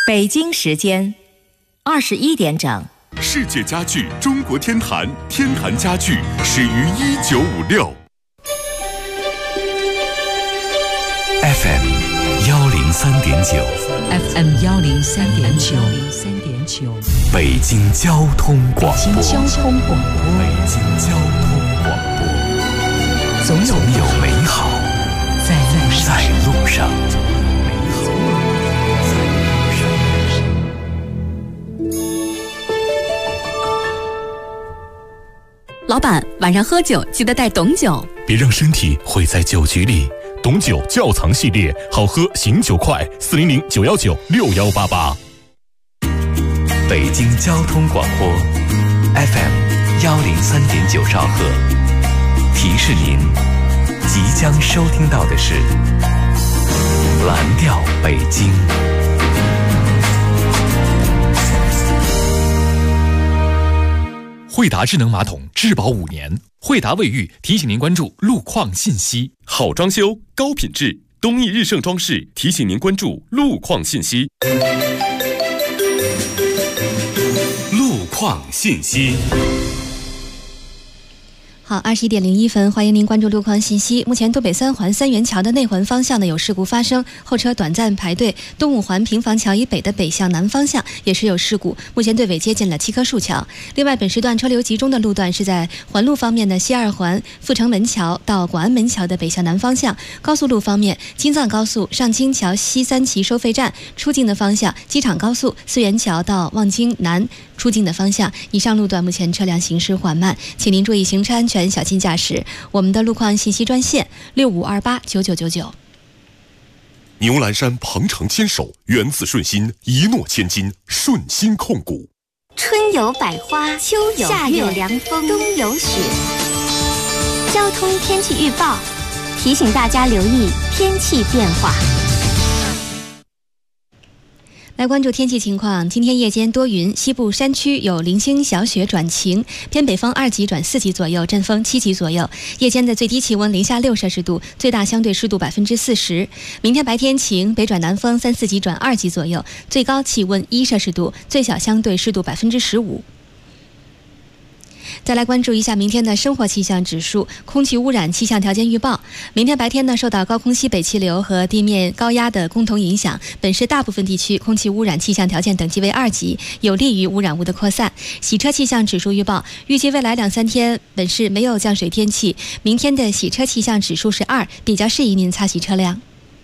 北京时间21点整。 世界家具中国天坛，天坛家具始于1956。 FM 103.9 FM 103.9 北京交通广播。 北京交通广播。 北京交通广播。总有美好在路上。 老板，晚上喝酒记得带董酒， 别让身体毁在酒局里。董酒窖藏系列，好喝醒酒快，400-919-6188。 北京交通广播 FM 103.9兆赫，提示您即将收听到的是蓝调北京。 惠达智能马桶质保5年，惠达卫浴提醒您关注路况信息。 好装修，高品质，东益日盛装饰提醒您关注路况信息。路况信息。 好，21点01分，欢迎您关注路况信息。目前东北三环三元桥的内环方向呢有事故发生，后车短暂排队。东五环平房桥以北的北向南方向也是有事故，目前队尾接近了七棵树桥。另外，本时段车流集中的路段是在环路方面的西二环阜成门桥到广安门桥的北向南方向。高速路方面，京藏高速上京桥西三旗收费站出境的方向，机场高速四元桥到望京南出境的方向。以上路段目前车辆行驶缓慢，请您注意行车安全，小心驾驶。我们的路况信息专线65289999。 牛栏山鹏程牵手，源自顺心，一诺千金，顺心控股。 春有百花，秋有夏有凉风，冬有雪。交通天气预报提醒大家留意天气变化。 来关注天气情况，今天夜间多云，西部山区有零星小雪转晴，偏北风2级转4级左右，阵风7级左右。夜间的最低气温零下6摄氏度，最大相对湿度40%。明天白天晴，北转南风3、4级转2级左右，最高气温1摄氏度，最小相对湿度15%。再来关注一下明天的生活气象指数，空气污染气象条件预报。明天白天呢，受到高空西北气流和地面高压的共同影响，本市大部分地区空气污染气象条件等级为2级，有利于污染物的扩散。洗车气象指数预报，预计未来2、3天本市没有降水天气，明天的洗车气象指数是2，比较适宜您擦洗车辆。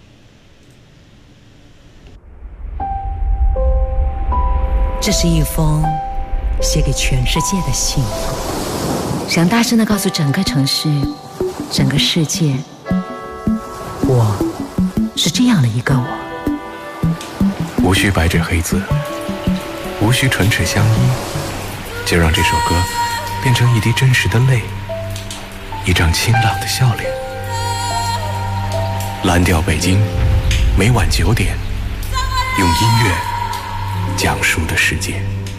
这是一封写给全世界的信，想大声地告诉整个城市、整个世界，我是这样的一个我。 无需白纸黑字，无需唇齿相依，就让这首歌变成一滴真实的泪，一张清朗的笑脸。蓝调北京，每晚9点，用音乐讲述的世界。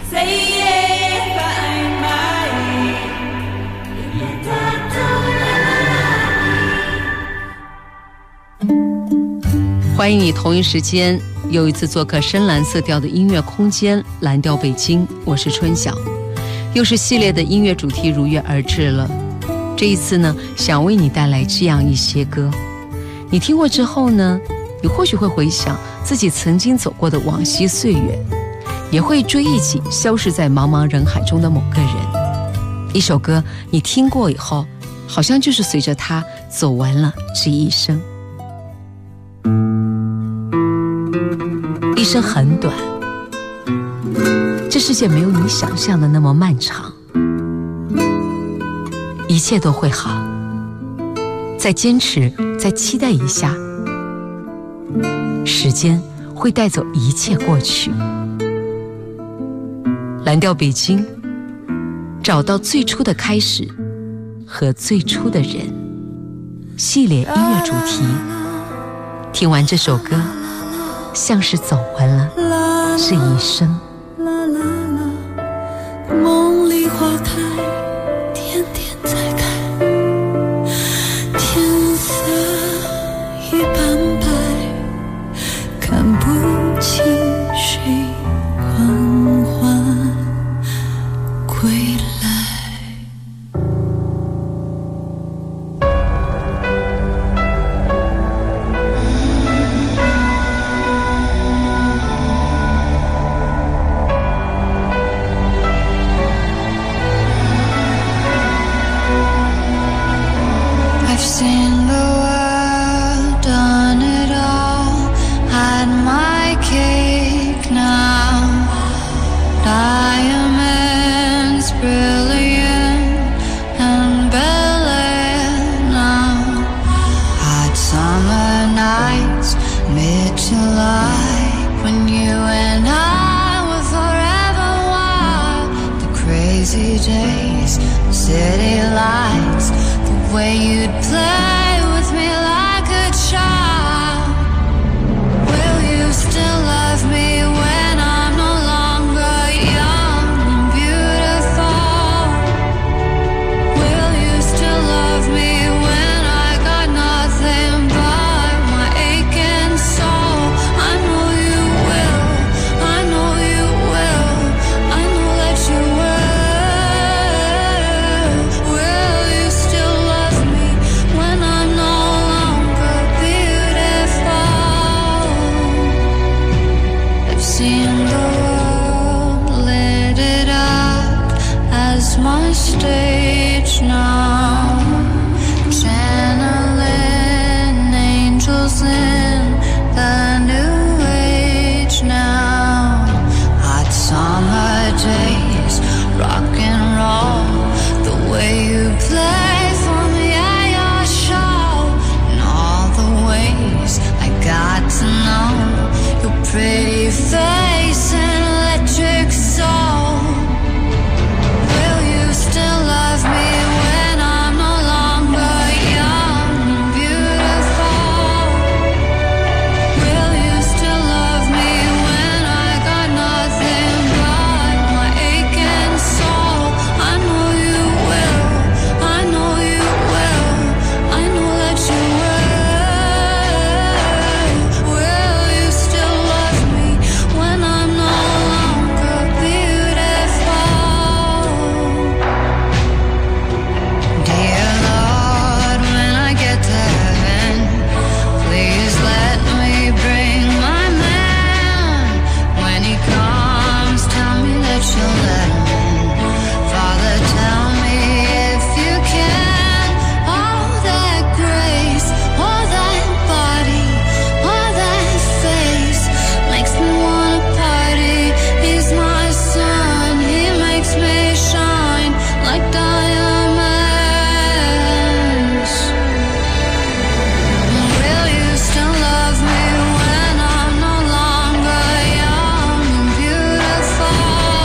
欢迎你同一时间又一次做客深蓝色调的音乐空间蓝调北京，我是春晓。又是系列的音乐主题如约而至了。这一次呢，想为你带来这样一些歌，你听过之后呢，你或许会回想自己曾经走过的往昔岁月，也会追忆起消失在茫茫人海中的某个人。一首歌你听过以后，好像就是随着他走完了这一生。一生很短，这世界没有你想象的那么漫长，一切都会好，再坚持，再期待一下，时间会带走一切过去。蓝调北京，找到最初的开始和最初的人，系列音乐主题。听完这首歌，像是走完了这一生。 梦里花开，天天在开，天色已斑白，看不清谁 summer nights, mid-July, when you and I were forever wild. The crazy days, the city lights, the way you'd play with me like a child. Will you still love me when I'm no longer young and beautiful? Will you still love me when I got nothing but my aching soul? I know you will, I know you will, I know that you will. Will you still love me when I'm no longer beautiful? I've seen the world, lit it up as my stage now, channeling angels in the new age now. Hot summer days, rock and roll, the way you play for me at your show, and all the ways I got to know your pretty face and electric soul. Will you still love me when I'm no longer young and beautiful? Will you still love me when I got nothing but my aching soul? I know you will, I know you will, I know that you will. Will you still love me when I'm no longer beautiful? Dear Lord, when I get to heaven, please let me bring my man. When he comes, tell me that you'll let him in. Father, tell me if you can. All that grace, all that body, all that face makes me wanna party. He's my sun, he makes me shine like diamonds. Will you still love me when I'm no longer young and beautiful?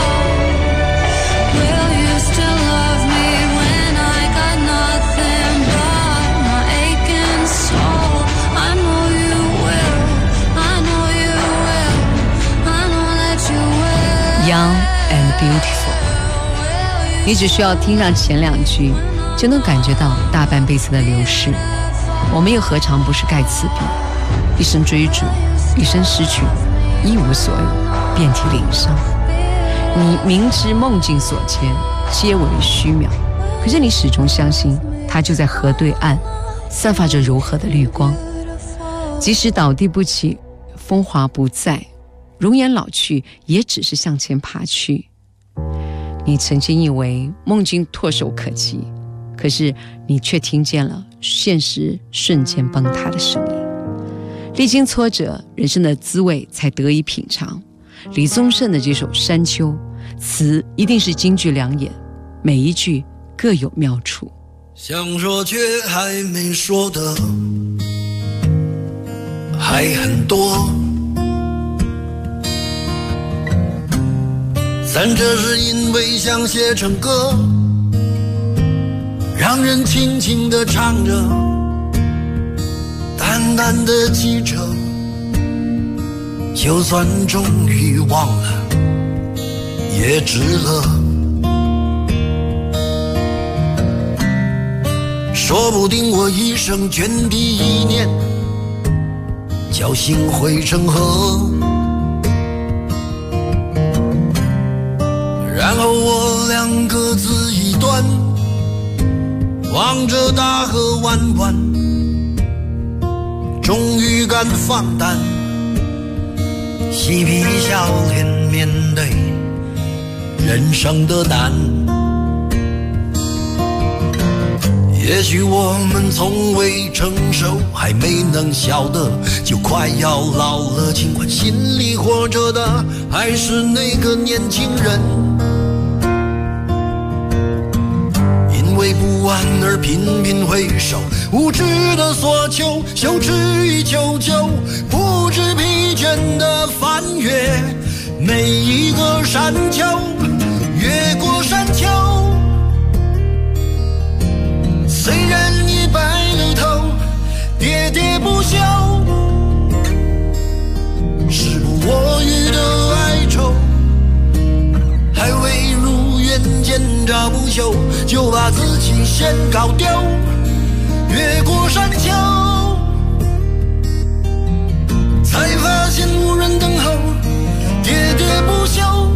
Will you still love me when I got nothing but my aching soul? I know you will, I know you will, I know that you will. Young and beautiful， 你只需要听上前两句，就能感觉到大半辈子的流逝。我们又何尝不是盖茨比，一生追逐，一生失去，一无所有，遍体鳞伤。你明知梦境所牵，皆为虚渺，可是你始终相信，它就在河对岸，散发着柔和的绿光。即使倒地不起，风华不再，容颜老去，也只是向前爬去。你曾经以为梦境唾手可及，可是你却听见了现实瞬间崩塌的声音。历经挫折，人生的滋味才得以品尝。李宗盛的这首《山丘》，词一定是金句良言，每一句各有妙处。 想说却还没说的还很多，但这是因为想写成歌，让人轻轻地唱着，淡淡地记着，就算终于忘了也值了。说不定我一生涓滴一念，侥幸汇成河，然后我俩各自一端，望着大河弯弯，终于敢放胆，嬉皮笑脸面对人生的难。也许我们从未成熟，还没能晓得，就快要老了，尽管心里活着的还是那个年轻人。因为不婉而频频回首，无知的索求，羞耻与求救，不知疲倦的翻越每一个山丘，越过山丘。虽然已白了头，喋喋不休，时不我予的哀愁，还未如愿见着不朽，就把自己先搞丢。越过山丘，才发现无人等候，喋喋不休，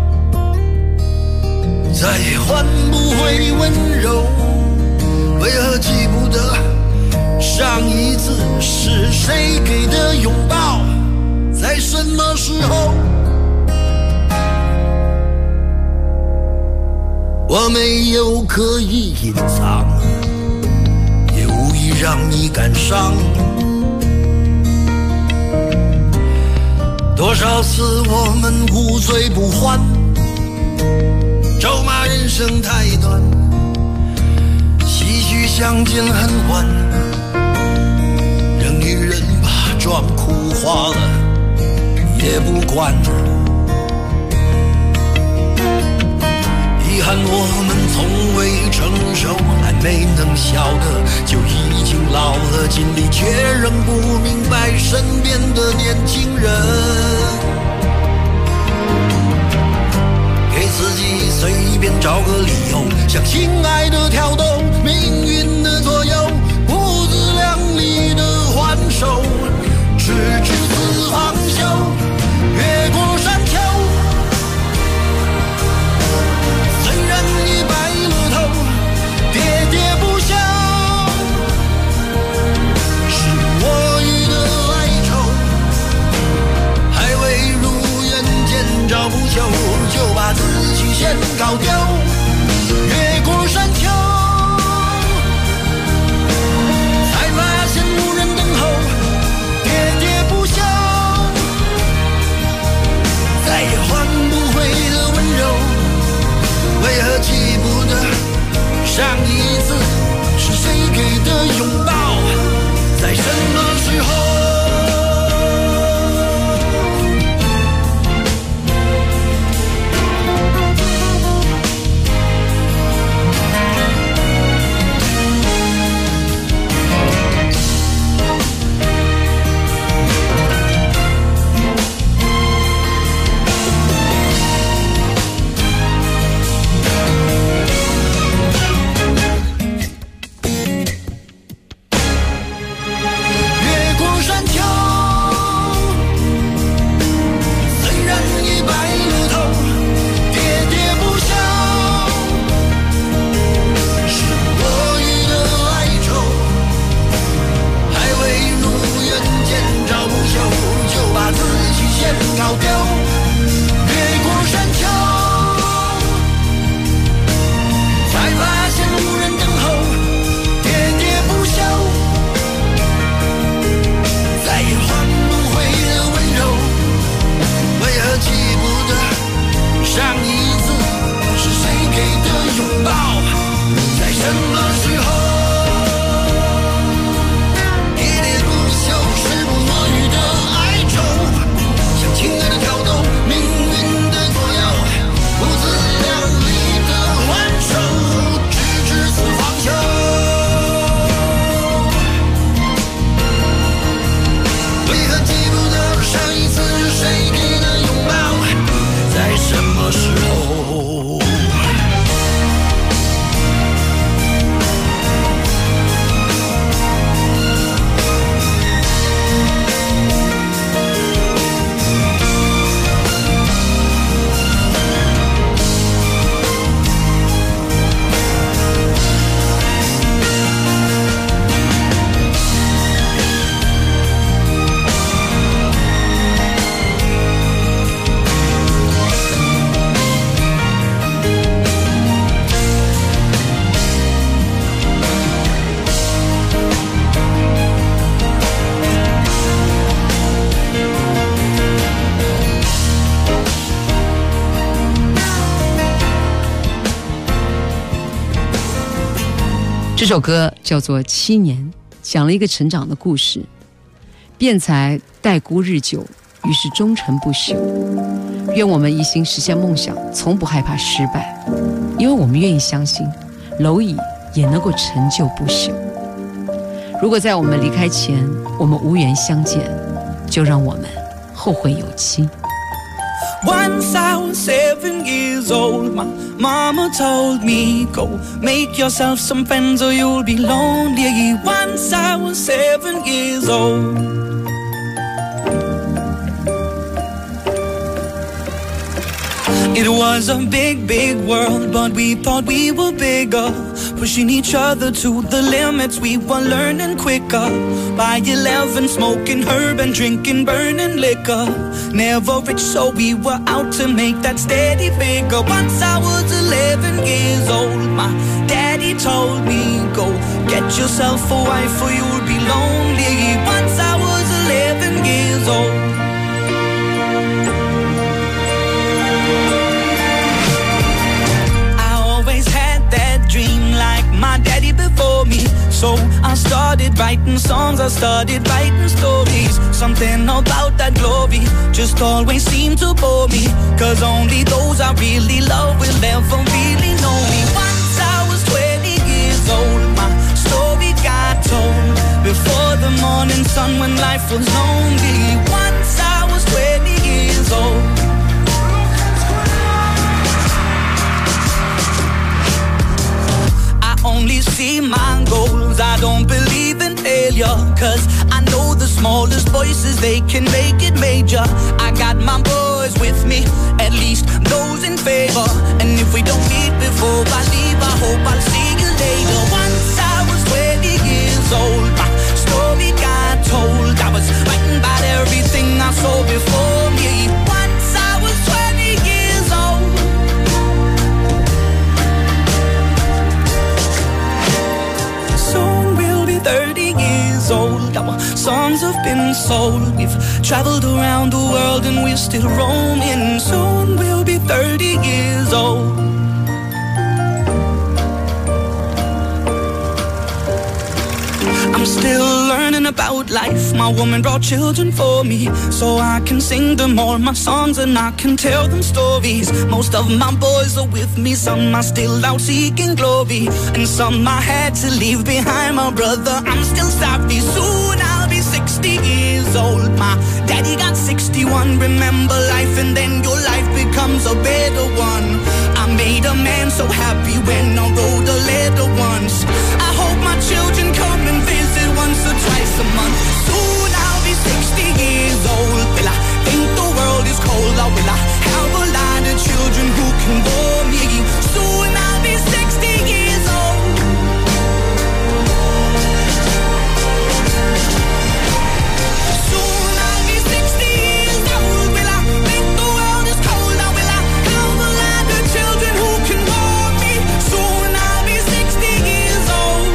再也换不回温柔。为何记不得上一次是谁给的拥抱，在什么时候？我没有刻意隐藏，也无意让你感伤。多少次我们无醉不欢，咒骂人生太短，唏嘘相见恨晚，让女人把妆哭花了也不管。遗憾我们从未成熟，还没能晓得就已经老了，尽力却仍不明白身边的年轻人。给自己随便找个理由，向心爱的挑逗，命运的左右，不自量力的还手，直至死方休。越过山丘，虽然已白了头，喋喋不休，是我予的哀愁，还未如愿见着不朽，就把自己先搞丢。越过山丘， 首歌叫做《7年》，讲了一个成长的故事。辩才待孤日久，于是终成不朽。愿我们一心实现梦想，从不害怕失败，因为我们愿意相信蝼蚁也能够成就不朽。如果在我们离开前我们无缘相见，就让我们后会有期。 Once I was 7 years old, my mama told me, go make yourself some friends or you'll be lonely. Once I was 7 years old. It was a big, big world, but we thought we were bigger, pushing each other to the limits. We were learning quicker. By 11, smoking herb and drinking burning liquor. Never rich, so we were out to make that steady figure. Once I was 11 years old, my daddy told me, go get yourself a wife or you'll be lonely. Once I was 11 years old. Dream like my daddy before me. So I started writing songs, I started writing stories. Something about that glory just always seemed to bore me, cause only those I really love will ever really know me. Once I was 20 years old, my story got told before the morning sun when life was lonely. Once I was 20 years old. Only see my goals, I don't believe in failure, cause I know the smallest voices, they can make it major. I got my boys with me, at least those in favor. And if we don't meet before I leave, I hope I'll see you later. Once I was 20 years old, my story got told. I was writing about everything I saw before me. Once I was 20 years old. Soon we'll be 30 years old. Our songs have been sold. We've traveled around the world and we're still roaming. Soon we'll be 30 years old. I'm still learning about life. My woman brought children for me, so I can sing them all my songs and I can tell them stories. Most of my boys are with me, some are still out seeking glory, and some I had to leave behind. My brother, I'm still sorry. Soon I'll be 60 years old. My daddy got 61. Remember life and then your life becomes a better one. I made a man so happy when I wrote a letter once. I hope my children come and visit once or twice a month. Soon I'll be 60 years old. Will I think the world is cold, or will I have a lot of children who can bore me? Soon I'll be 60 years old. Soon I'll be 60 years old. Will I think the world is cold, or will I have a lot of children who can bore me? Soon I'll be 60 years old.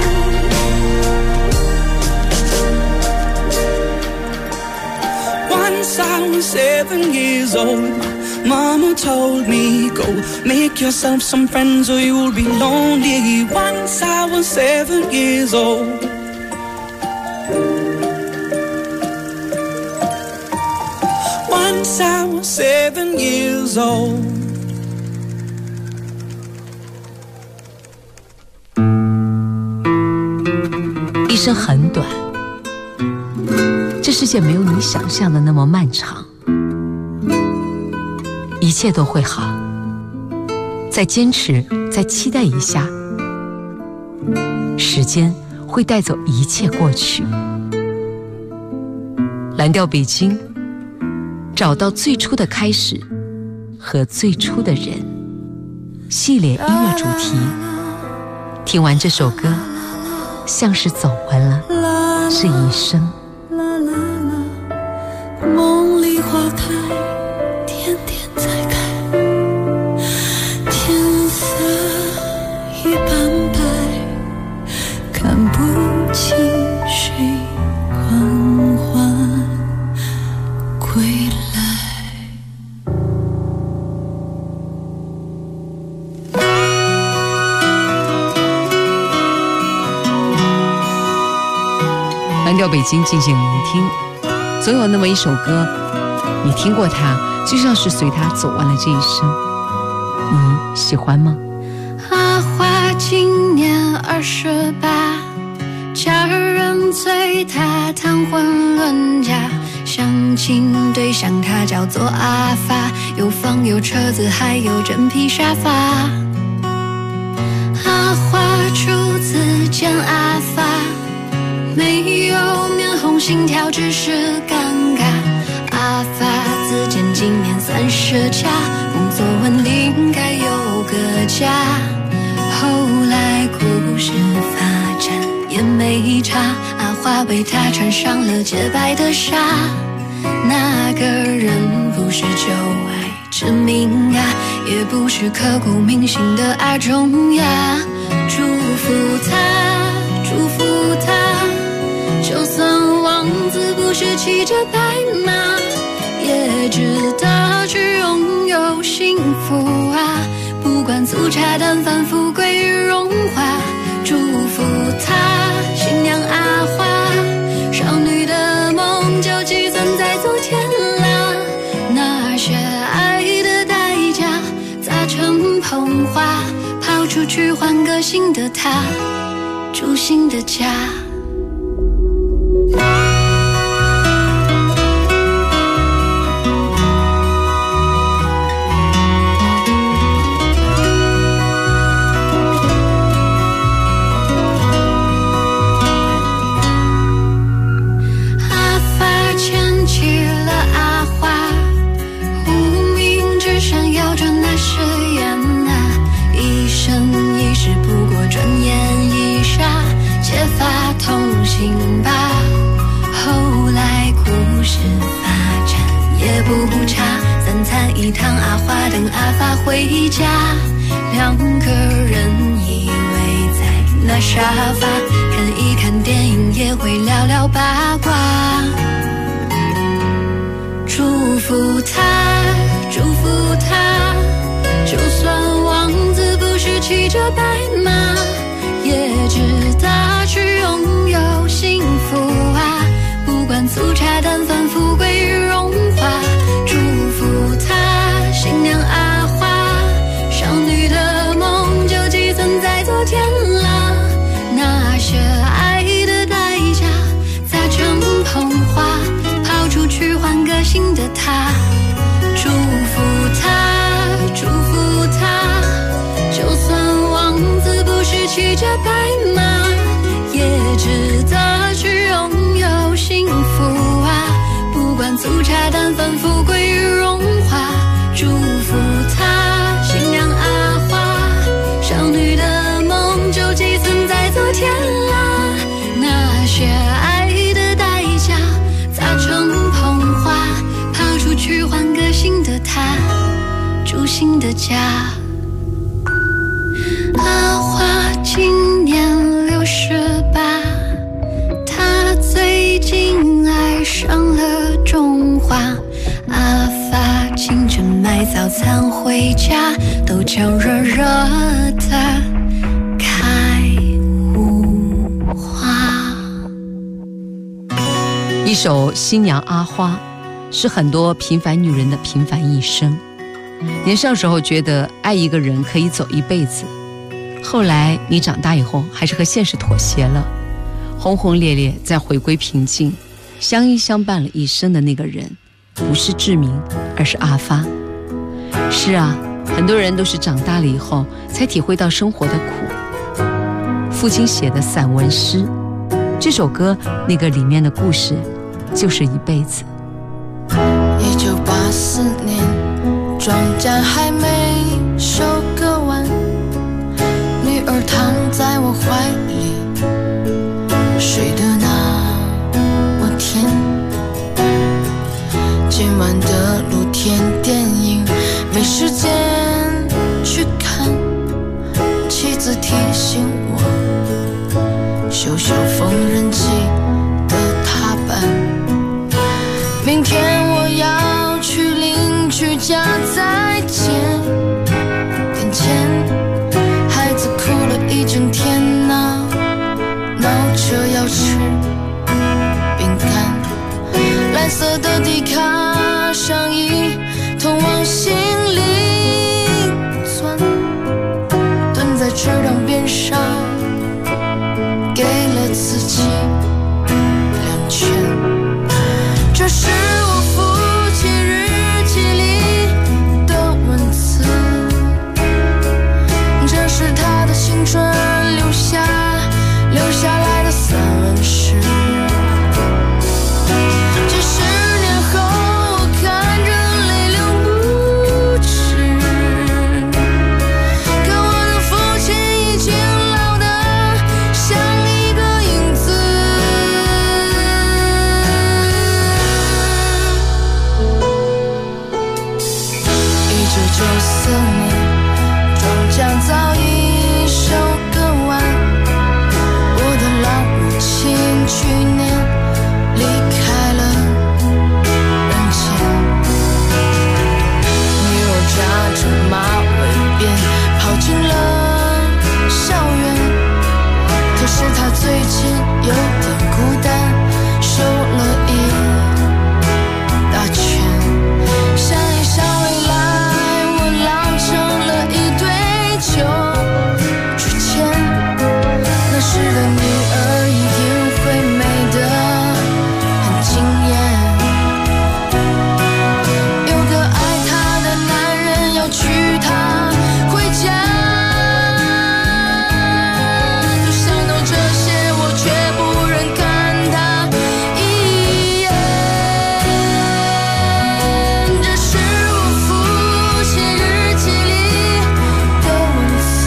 Once I was 7 years old, mama told me, go make yourself some friends or you'll be lonely. Once I was 7 years old. Once I was 7 years old. 一生很短，这世界没有你想象的那么漫长，一切都会好。再坚持，再期待一下，时间会带走一切过去。蓝调北京，找到最初的开始和最初的人，系列音乐主题。听完这首歌，像是走完了这一生。 梦里花开，天天在开，天色已斑白，看不清谁缓缓归来。 北京进行聆听。总有那么一首歌，你听过它，就像是随它走完了这一生。你喜欢吗？ 阿花今年28，家人催她谈婚论嫁，相亲对象他叫做阿发，有房有车子还有真皮沙发。阿花初次见阿发，没有面红心跳，只是尴尬。阿发自荐今年30加，工作稳定，该有个家。后来故事发展也没差，阿花为他穿上了洁白的纱。那个人不是旧爱之名啊，也不是刻骨铭心的阿中呀。祝福他，祝福他，就算王子不是骑着白马，也值得去拥有幸福啊。不管粗茶淡饭，富贵与荣华，祝福他，新娘阿花，少女的梦就寄存在昨天啦。那些爱的代价砸成捧花，抛出去换个新的他，住新的家。不差3餐一汤，阿花等阿发回家。2个人依偎在那沙发，看一看电影，也会聊聊八卦。祝福他，祝福他，就算王子不是骑着白马，也值得去拥有幸福啊。不管粗茶淡饭，富贵与荣华，祝福他，新娘阿花，少女的梦就寄存在昨天啦。那些爱的代价砸成捧花，抛出去换个新的他。祝福他，祝福他，就算王子不是骑着白马，也值得去拥有幸福啊。不管粗茶淡饭，富贵与荣华，祝福他，新娘阿花，少女的梦就寄存在昨天啦。那些爱的代价砸成捧花，抛出去换个新的他，住新的家。阿花今年68，她最近爱上了种花。阿发清晨买早餐回家，豆浆热热的开无花。 一首《新娘阿花》是很多平凡女人的平凡一生。年少时候觉得爱一个人可以走一辈子，后来你长大以后还是和现实妥协了，轰轰烈烈再回归平静，相依相伴了一生的那个人不是志明，而是阿发。是啊，很多人都是长大了以后才体会到生活的苦。父亲写的散文诗，这首歌那个里面的故事就是一辈子。 1984年，庄稼还没收割完，女儿躺在我怀里，睡得那么甜。今晚的露天电影没时间去看，妻子提醒我修修缝纫机的踏板。明天我要去邻居家再见，眼前孩子哭了一整天呐，闹着要吃白色的迪卡上衣，通往心灵村，蹲在池塘边上，给了自己2拳。这是我父亲日记里的文字，这是他的青春留下来的散文诗。几十年后，我看着泪流不止，可我的父亲已经老得像一个影子。1994年，庄稼早已收割完，我的老母亲去年离开了人间。女儿扎着马尾辫跑进了校园，可是她最近有点孤单，瘦了一大圈。想一想未来，我老成了一堆旧纸钱，那时的女儿一定会美得很惊艳。有个爱她的男人要娶她回家，就想到这些，我却不忍看她一眼。这是我父亲日记里的文字，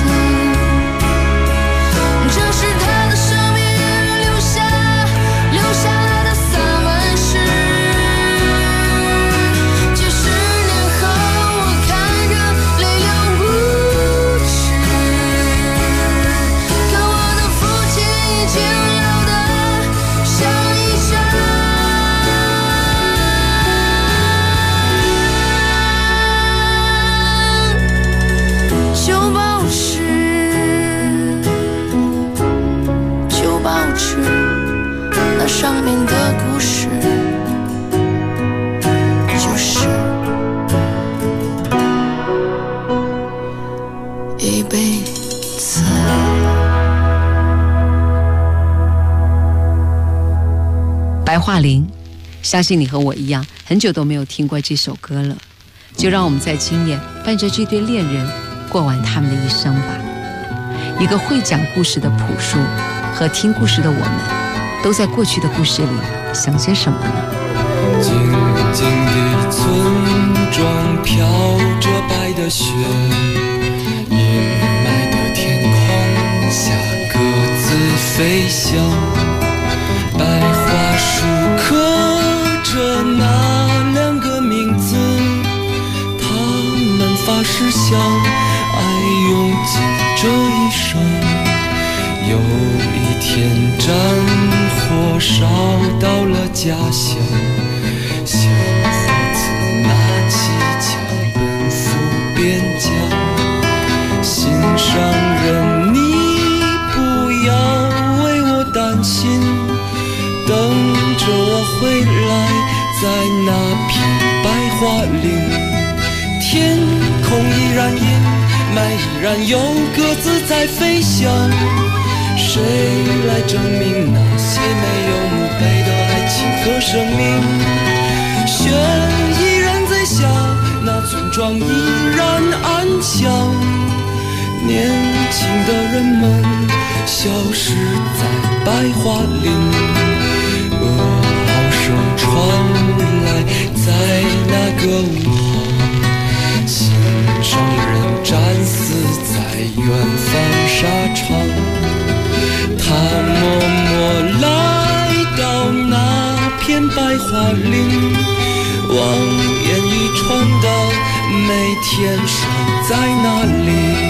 这是他的生命留下来的散文诗。几十年后，我看着泪流不止，可我的父亲已经老得像一张旧报纸，旧报纸，那上面的故事就是一辈子。 白桦林，相信你和我一样，很久都没有听过这首歌了。就让我们在今夜伴着这对恋人过完他们的一生吧。一个会讲故事的朴树和听故事的我们，都在过去的故事里想些什么呢？ 静静的村庄飘着白的雪，阴霾的天空下各自飞翔，白桦树刻着那2个名字，他们发誓相爱用尽这一生。有一天战火烧到了家乡，小伙子拿起枪奔赴边疆。心上人，你不要为我担心，等着我回来，在那片白桦林。天空依然阴，霾依然有鸽子在飞翔。谁来证明那些没有墓碑的爱情和生命？雪依然在下，那村庄依然安详。年轻的人们消失在白桦林，噩耗声传来，在那个午后，心上人战死在远方沙场。他默默来到那片白桦林，望眼欲传到，每天守在那里。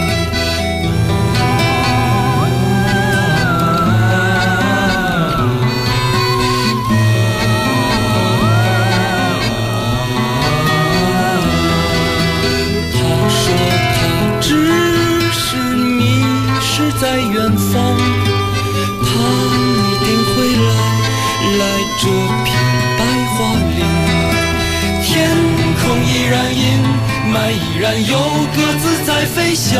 他说他只是迷失在远方，他一定会来这片白桦林。 外依然有鸽子在飞翔。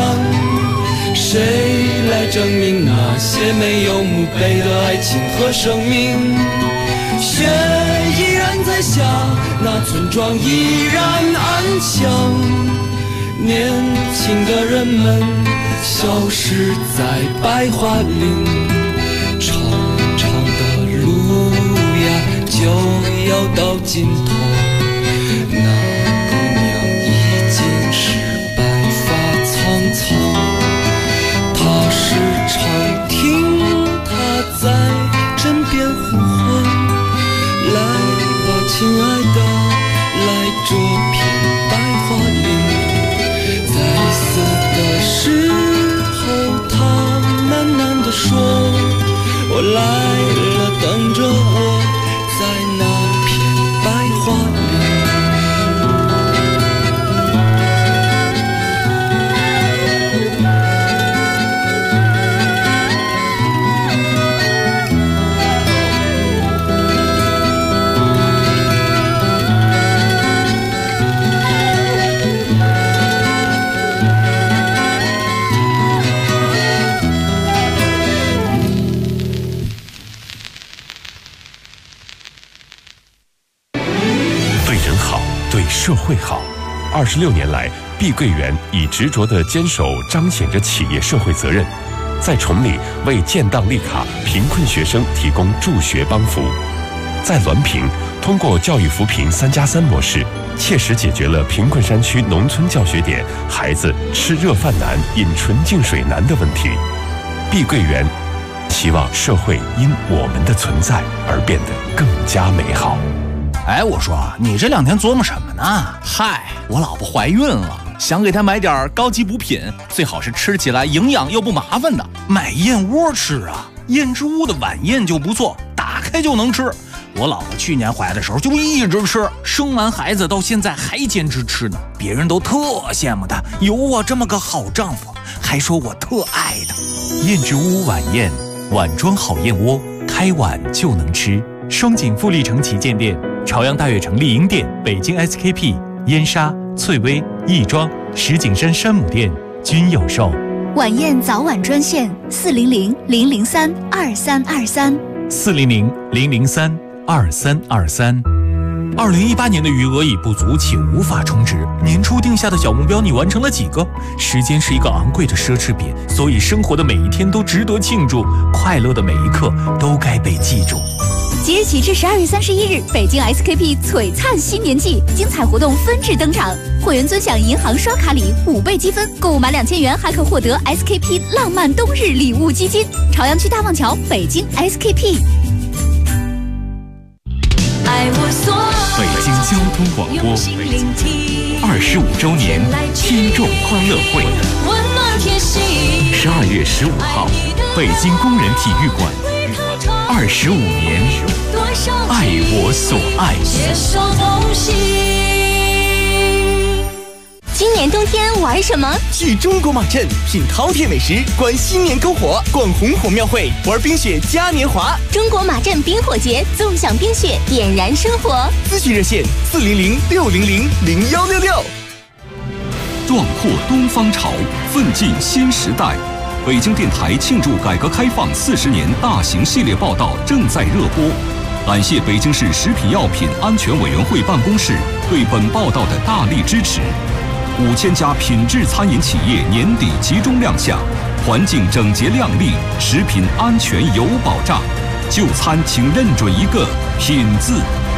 谁来证明那些没有墓碑的爱情和生命？雪依然在下，那村庄依然安详。年轻的人们消失在白桦林，长长的路呀就要到尽头。那姑娘已经是白发苍苍，她时常听她在枕边呼唤，来吧亲爱的，来这片白桦林。在死的时候她喃喃地说，我来了，等着我在那片白桦林。 社会好，26年来，碧桂园以执着的坚守彰显着企业社会责任，在崇礼为建档立卡贫困学生提供助学帮扶，在滦平通过教育扶贫3+3模式，切实解决了贫困山区农村教学点孩子吃热饭难、饮纯净水难的问题。碧桂园希望社会因我们的存在而变得更加美好。 哎，我说你这2天琢磨什么呢？嗨，我老婆怀孕了，想给她买点高级补品，最好是吃起来营养又不麻烦的。买燕窝吃啊，燕之屋的晚宴就不错，打开就能吃。我老婆去年怀的时候就一直吃，生完孩子到现在还坚持吃呢，别人都特羡慕她有我这么个好丈夫，还说我特爱她。 燕之屋晚宴，碗装好燕窝，开碗就能吃。双井富力城旗舰店、朝阳大悦城丽婴店、北京 SKP、燕莎、翠微、亦庄、石景山山姆店均有售。 晚宴早晚专线400-003-2323 400-003-2323。2018年的余额已不足，且无法充值。年初定下的小目标，你完成了几个？时间是一个昂贵的奢侈品，所以生活的每一天都值得庆祝，快乐的每一刻都该被记住。 即日起至12月31日，北京 SKP 璀璨新年季精彩活动纷至登场，会员尊享银行刷卡礼5倍积分，购物满2000元还可获得 SKP 浪漫冬日礼物基金。朝阳区大望桥，北京 SKP。 北京交通广播25周年听众欢乐会，12月15号，北京工人体育馆，25年，爱我所爱。 今年冬天玩什么？ 去中国马镇品饕餮美食，观新年篝火，逛红火庙会，玩冰雪嘉年华。 中国马镇冰火节，纵享冰雪，点燃生活。 咨询热线400-600-0166。 壮阔东方潮，奋进新时代。北京电台庆祝改革开放40年大型系列报道正在热播，感谢北京市食品药品安全委员会办公室对本报道的大力支持。5000家品质餐饮企业年底集中亮相，环境整洁亮丽，食品安全有保障。就餐请认准一个“品”字。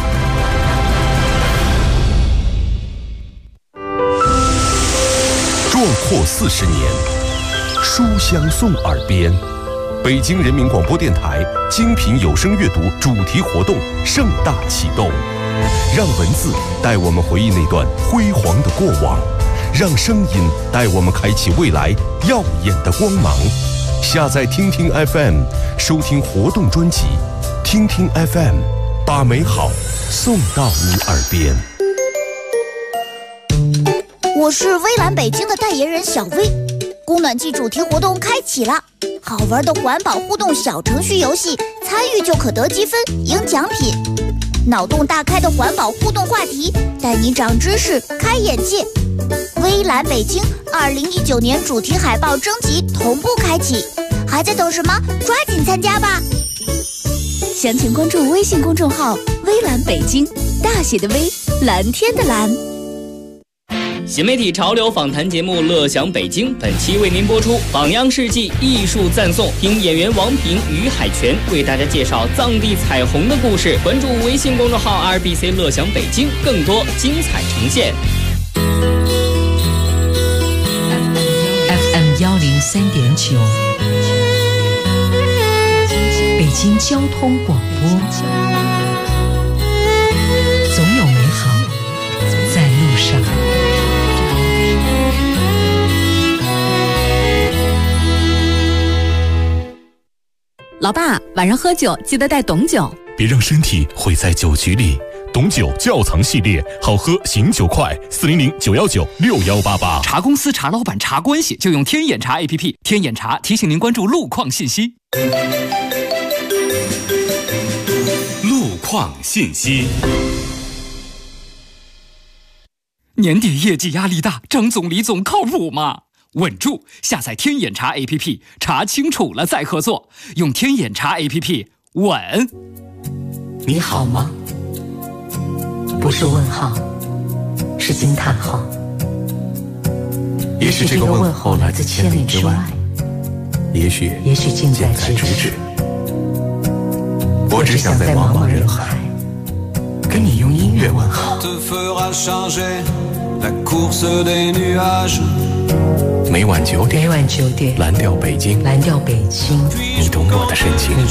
壮阔40年，书香送耳边。北京人民广播电台精品有声阅读主题活动盛大启动，让文字带我们回忆那段辉煌的过往，让声音带我们开启未来耀眼的光芒。下载听听 FM， 收听活动专辑，听听 FM， 把美好送到你耳边。 我是微蓝北京的代言人小薇，供暖季主题活动开启了，好玩的环保互动小程序游戏，参与就可得积分赢奖品。 脑洞大开的环保互动话题，带你长知识、开眼界。微蓝北京2019年主题海报征集同步开启，还在等什么？抓紧参加吧！详情关注微信公众号“微蓝北京”，大写的微，蓝天的蓝。 新媒体潮流访谈节目《乐享北京》本期为您播出榜样事迹艺术赞颂，听演员王平、于海泉为大家介绍藏地彩虹的故事。关注微信公众号 RBC 乐享北京，更多精彩呈现。 FM 103.9，北京交通广播，总有美好在路上。 老爸，晚上喝酒记得带董酒， 别让身体毁在酒局里。董酒窖藏系列，好喝醒酒快，400-919-6188。 茶公司、茶老板、茶关系，就用天眼茶 APP。天眼茶提醒您关注路况信息。 路况信息。 年底业绩压力大，张总、李总靠谱吗？稳住！下载天眼茶 APP， 查清楚了再合作。用天眼茶 APP， 稳。 你好吗？不是问号，是惊叹号。 也许这个问候来自千里之外，也许近在咫尺。我只想在茫茫人海，跟你用音乐问好。每晚9点，蓝调北京，你懂我的深情，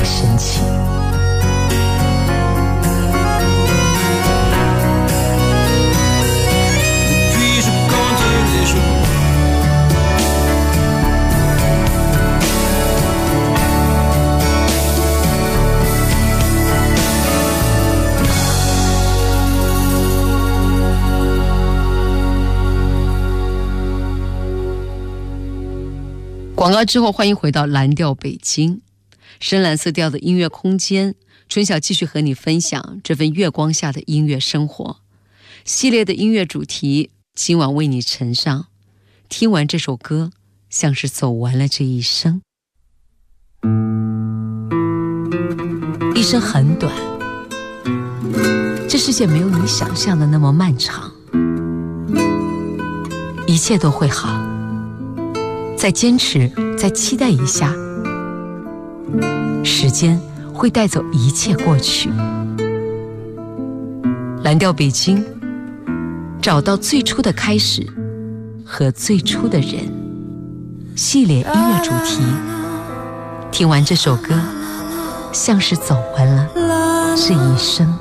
广告之后，欢迎回到蓝调北京，深蓝色调的音乐空间。春晓继续和你分享这份月光下的音乐生活系列的音乐主题，今晚为你呈上。听完这首歌，像是走完了这一生。一生很短，这世界没有你想象的那么漫长，一切都会好。再坚持，再期待一下，时间会带走一切过去。蓝调北京，找到最初的开始和最初的人系列音乐主题。听完这首歌，像是走完了这一生。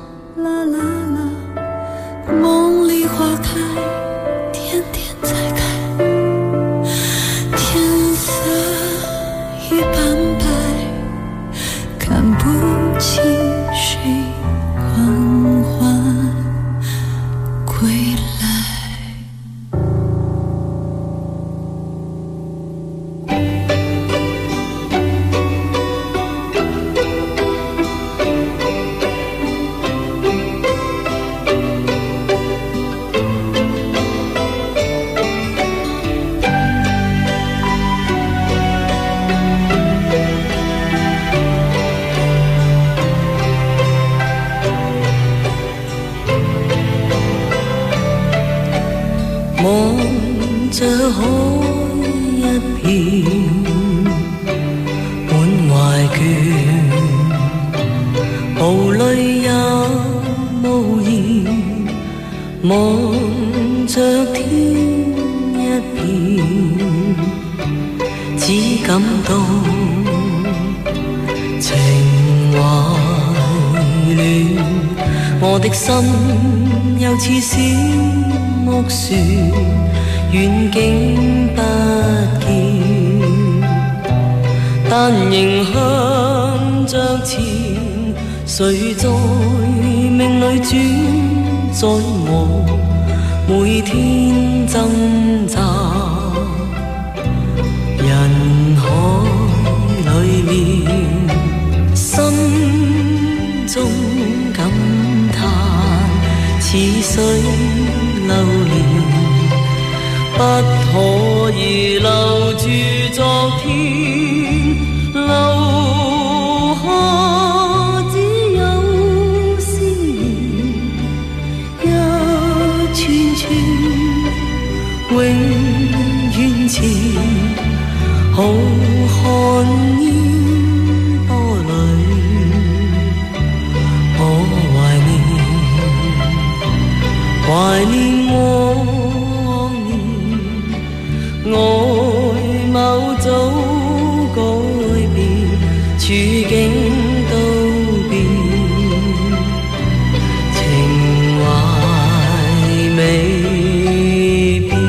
梦里花开，天天在开，天色已斑白，看不清谁缓缓归来。 望着海一片滿懷倦，無淚也無言，望着天一片，只感到情懷亂，我的心又似小木船，遠景不見，但仍向着前。誰在命裏轉在我每天掙扎？人海裏面，心中感似水流年，不可以留住昨天，留下只有思念，一串串永遠前，好看煙波裏，我懷念往年，外貌早改變，處境都變，情懷未變。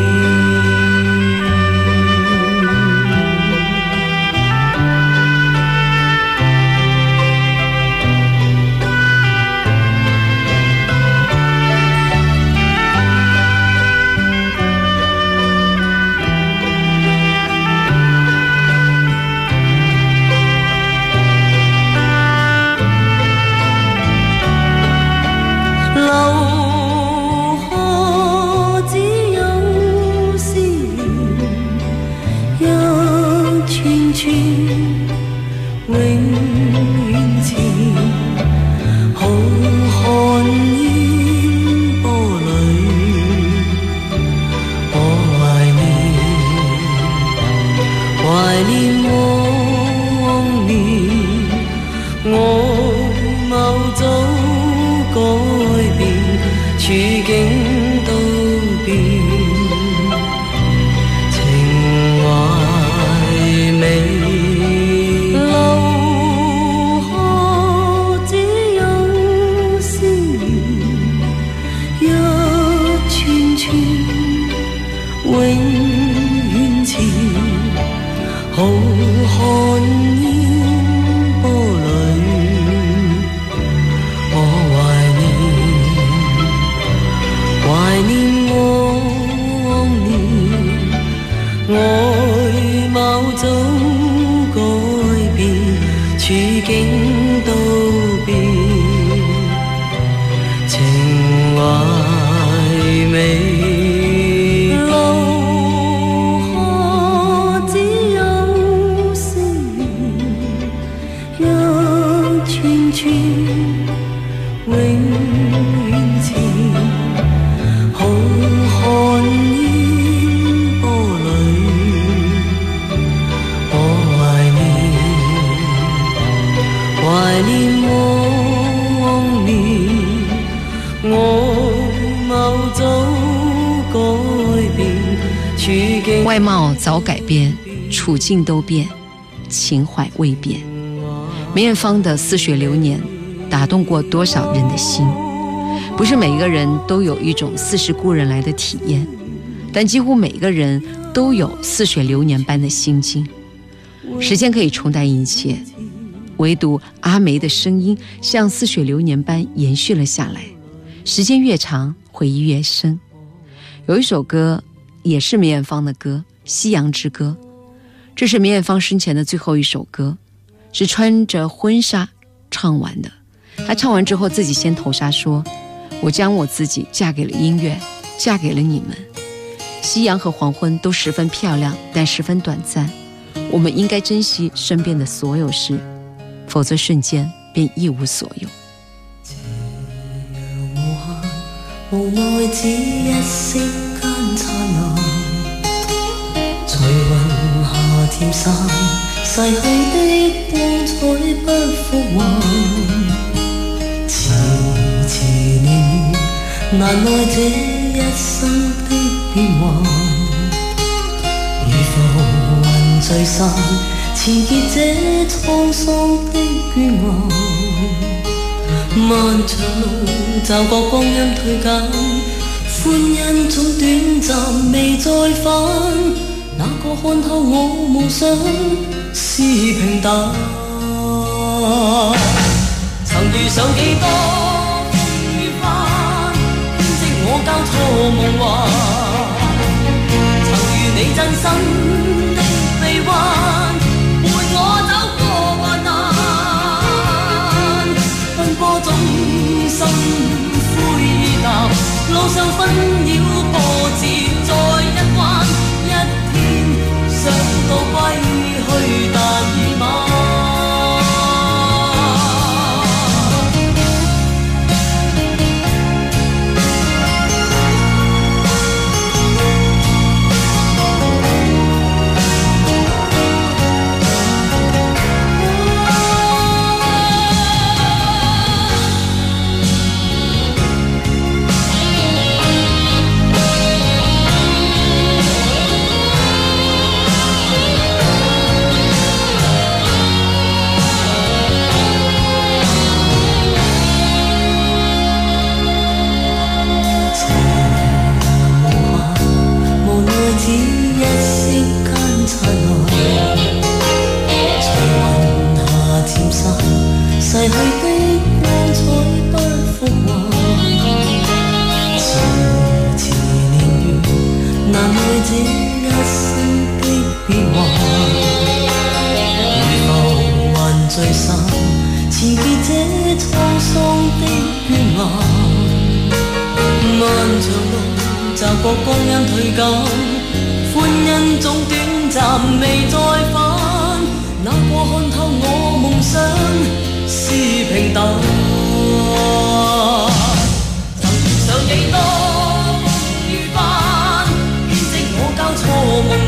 外貌早改变，处境都变，情怀未变。梅艳芳的《似水流年》打动过多少人的心？不是每一个人都有一种似是故人来的体验，但几乎每个人都有似水流年般的心境。时间可以冲淡一切，唯独阿梅的声音像似水流年般延续了下来，时间越长，回忆越深。有一首歌也是梅艳芳的歌，《夕阳之歌》，这是梅艳芳生前的最后一首歌，是穿着婚纱唱完的。她唱完之后自己先投纱说，我将我自己嫁给了音乐，嫁给了你们。夕阳和黄昏都十分漂亮，但十分短暂，我们应该珍惜身边的所有事，否则瞬間便一無所有。 無奈只一息間燦爛，隨雲下漸散，逝去的光彩不復還。遲遲年月，難耐這一生的變幻。如浮雲聚散，纏結這滄桑的倦顏。漫長路，驟覺光陰退減，歡欣總短暫，未再返。那個看透我夢想是平淡。曾遇上幾多風雨翻，編織我交錯夢幻。曾遇你真心的臂彎，伴我走過患難。奔波中心灰淡， 紛擾破折再一彎，一天想到歸去，但已晚。只一息間燦爛，隨雲下漸散，逝去的光彩不復還。遲遲年月，難耐這一生的變幻。如浮還聚散，纏結這滄桑的倦顏。漫長路，驟覺光陰退減。歡欣總短暫，未再返。那個看透我夢想是平淡。曾遇上幾多風雨翻，編織我交錯夢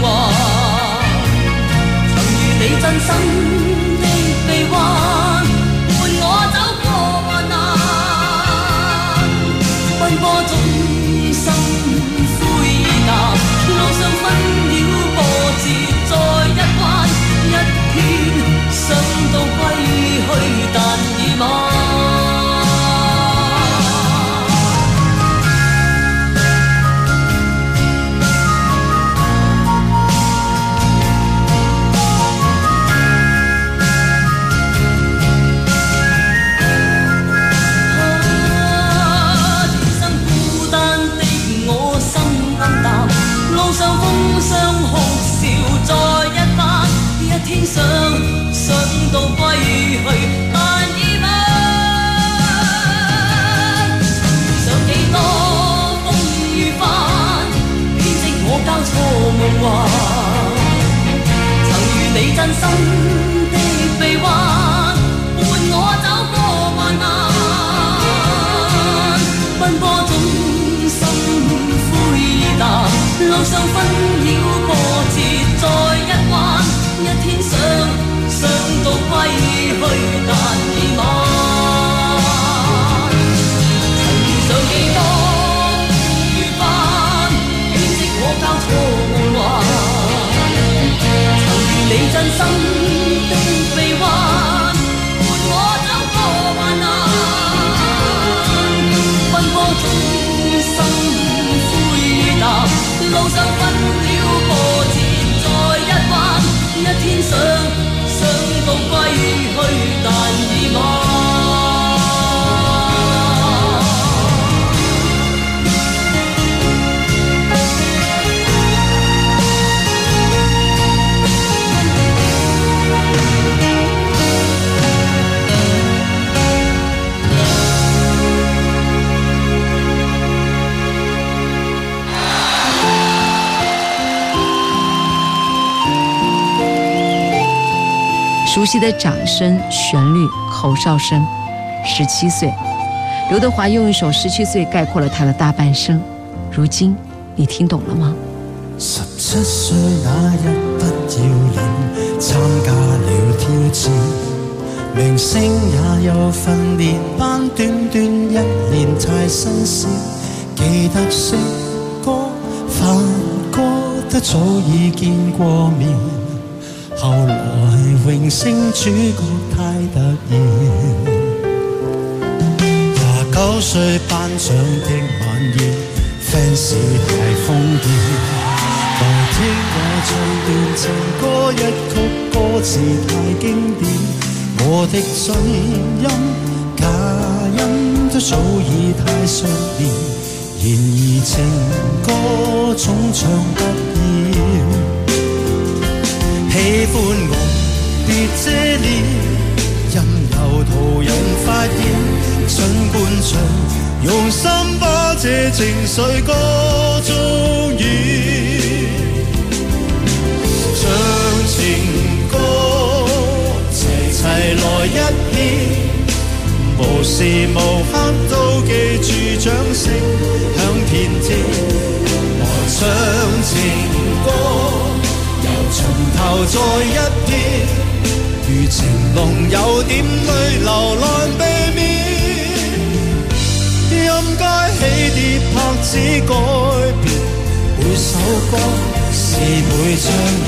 幻。曾遇你真心的臂彎，伴我走過患難。奔波中心灰淡。路上紛擾波折再一彎，一天想到歸去，但已晚。天生孤單的我心暗淡。路上風霜哭笑再一番，一天想到歸去，但已晚。上幾多風雨翻，編織我交錯夢幻。曾遇你真心的臂彎，伴我走過患難。奔波中心灰淡。路上紛擾波折再一彎，一天想到歸去，但已晚。曾遇上幾多風雨翻，編織我交錯夢幻。曾遇你真心的臂彎，伴我走過患難。奔波中心灰淡。路上紛擾波折再一彎，一天想到歸去，但已晚。 熟悉的掌声、旋律、口哨声。17岁，刘德华用一首《17岁》概括了他的大半生。如今，你聽懂了嗎 ？17歲那日不要臉，參加了挑戰，明星也有訓練班，短短1年太新鮮。記得識歌、發歌都早已見過面。後來榮升主角太突然，29歲頒獎的晚宴 ，fans 太瘋癲。來聽我唱段情歌，一曲歌詞太經典，我的嘴音假音都早已太熟練，然而情歌總唱不厭。喜歡我別遮臉，任由途人發現， 盡灌唱，用心把這情緒歌中演，唱情歌齊齊來一遍，無時無刻都記住掌聲響遍天，來唱情歌，由從頭再一遍，如情濃有點淚流難避免，音階起跌拍子改變，每首歌是每張臉。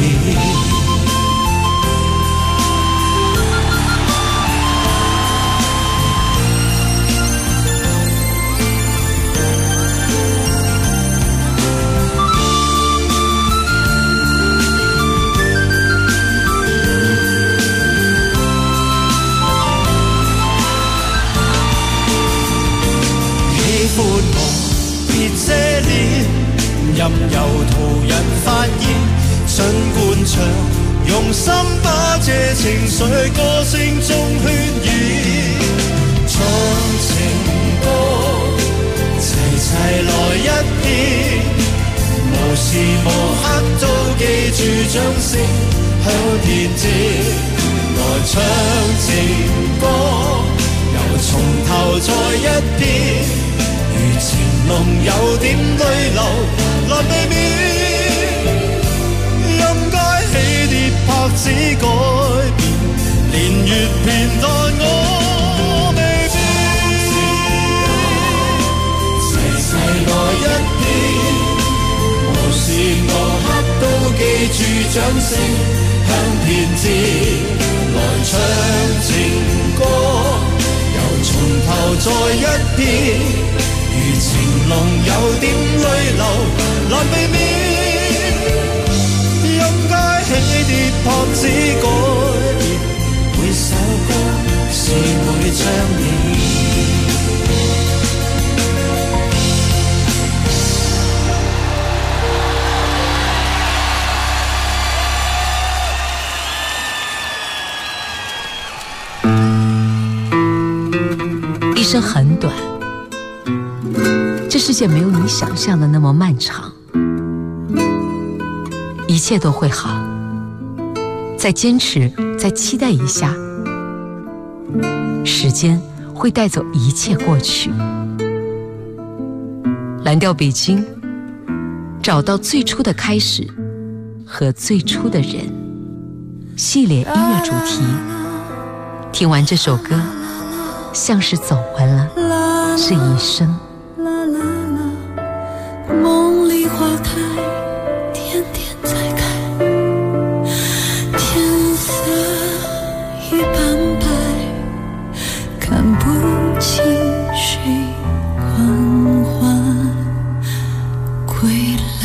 任由途人發現，盡灌唱，用心把這情緒歌聲中渲染，唱情歌齊齊來一遍，無時無刻都記住掌聲響遍天，來唱情歌，由從頭再一遍，如情濃有點淚流難避免，音階起跌拍子改變，年月片但我未變，齊齊來一遍，無時無刻都記住掌聲響遍天，來唱情歌，由從頭再一遍，如情濃有點淚流難避免，音階起跌拍子改變，每首歌是每張臉。 一生很短，这世界没有你想象的那么漫长，一切都会好。再坚持，再期待一下，时间会带走一切过去。蓝调北京，找到最初的开始和最初的人。系列音乐主题，听完这首歌，像是走完了这一生。 梦里花开，天天在开，天色已斑白，看不清谁缓缓归来。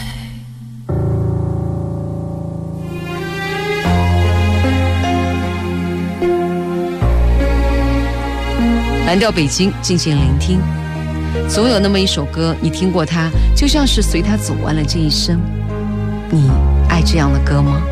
蓝调北京，静静聆听。总有那么一首歌，你听过它，就像是随它走完了这一生。你爱这样的歌吗？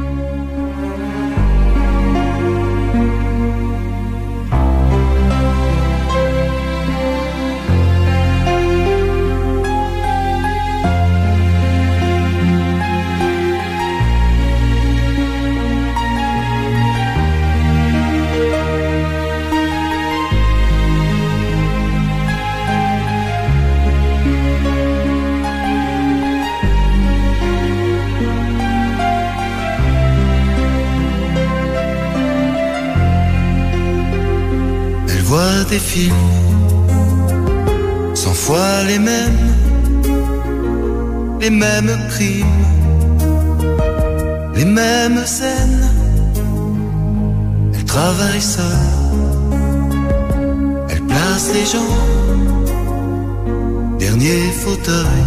Des films 100 fois les mêmes crimes, les mêmes scènes. Elle travaille seule, elle place les gens, dernier fauteuil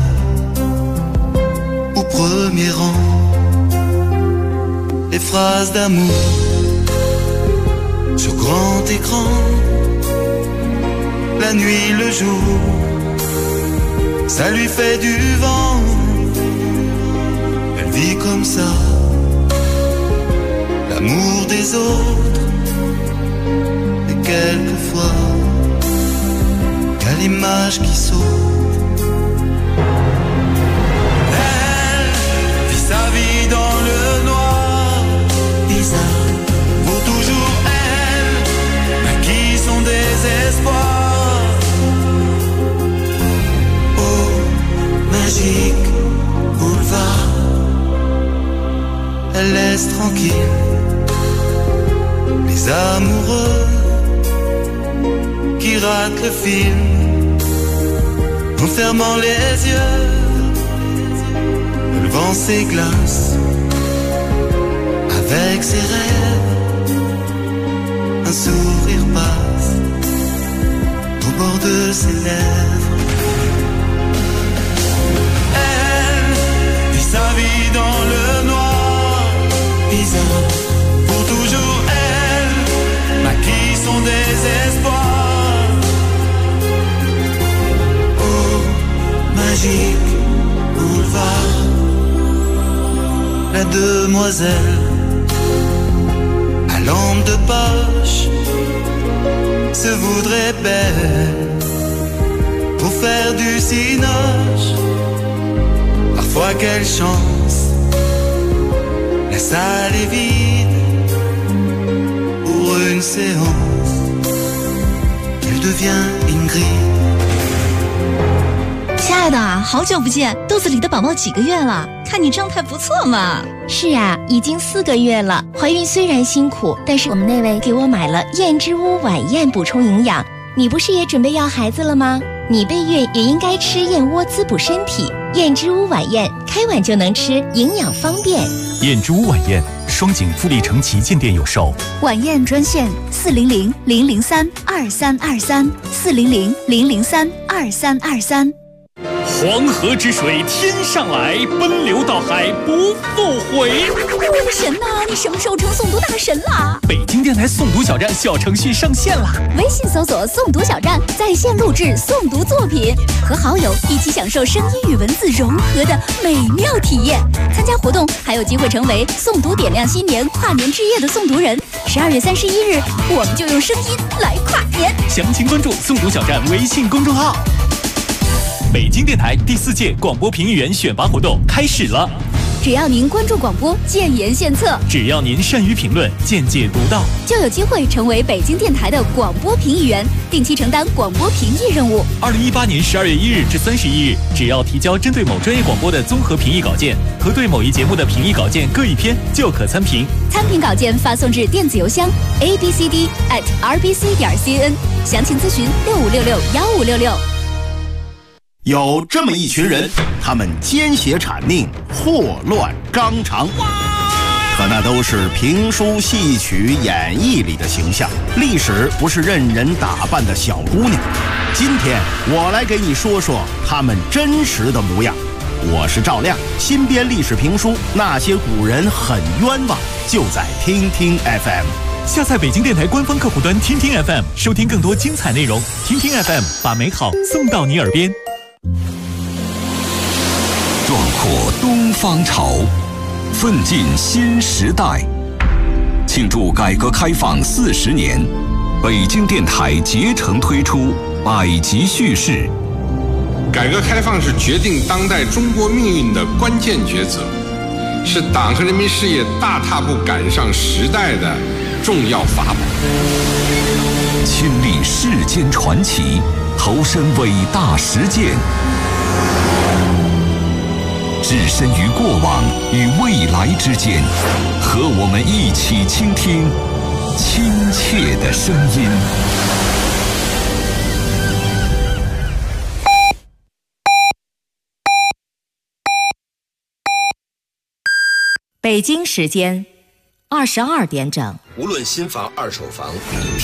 au premier rang. Les phrases d'amour sur grand écran, la nuit, le jour, ça lui fait du vent. Elle vit comme ça, l'amour des autres. Et quelquefois, l'image qui saute. Elle vit sa vie dans le noir, bizarre, pour toujours elle maquille son désespoir. Oh, magique boulevard, elle laisse tranquille les amoureux qui ratent le film en fermant les yeux. Le vent s'églace avec ses rêves, un sourire passe au bord de ses lèvres. Elle vit sa vie dans le noir, bizarre, pour toujours elle maquille son désespoir. Oh, magique boulevard, la demoiselle à lampe de poche se voudrait belle pour faire du cinoche. Parfois quelle chance, la salle est vide. Pour une séance, elle devient Ingrid。 亲爱的，好久不见，肚子里的宝宝几个月了？看你状态不错嘛。 是啊，已经4个月了。怀孕虽然辛苦，但是我们那位给我买了燕之屋晚宴补充营养。你不是也准备要孩子了吗？你备孕也应该吃燕窝滋补身体。燕之屋晚宴，开碗就能吃，营养方便。 燕之屋晚宴，双井富力城旗舰店有售。 晚宴专线400-003-2323，400-003-2323。 黄河之水天上来，奔流到海不复回。 我的神呐，你什么时候成诵读大神啦？ 北京电台诵读小站小程序上线啦！ 微信搜索诵读小站，在线录制诵读作品，和好友一起享受声音与文字融合的美妙体验。参加活动还有机会成为诵读点亮新年跨年之夜的诵读人。12月31日，我们就用声音来跨年。 详情关注诵读小站微信公众号。北京电台第4届广播评议员选拔活动开始了。 只要您关注广播，建言献策； 只要您善于评论，见解独到， 就有机会成为北京电台的广播评议员，定期承担广播评议任务。 2018年12月1日至31日，只要提交针对某专业广播的综合评议稿件和对某一节目的评议稿件各1篇，就可参评。 参评稿件发送至电子邮箱 abcd@rbc.cn， 详情咨询65661566。 有这么一群人，他们奸邪谄佞，祸乱纲常，可那都是评书、戏曲、演绎里的形象。历史不是任人打扮的小姑娘。今天我来给你说说他们真实的模样。我是赵亮，新编历史评书《那些古人很冤枉》，就在听听 FM。 下载北京电台官方客户端听听 FM， 收听更多精彩内容。听听 FM， 把美好送到你耳边。 壮阔东方潮，奋进新时代。庆祝改革开放40年，北京电台竭诚推出百集叙事。 改革开放是决定当代中国命运的关键抉择，是党和人民事业大踏步赶上时代的重要法宝。 亲历世间传奇，投身伟大实践，置身于过往与未来之间，和我们一起倾听亲切的声音。 北京时间22点整。 无论新房、二手房，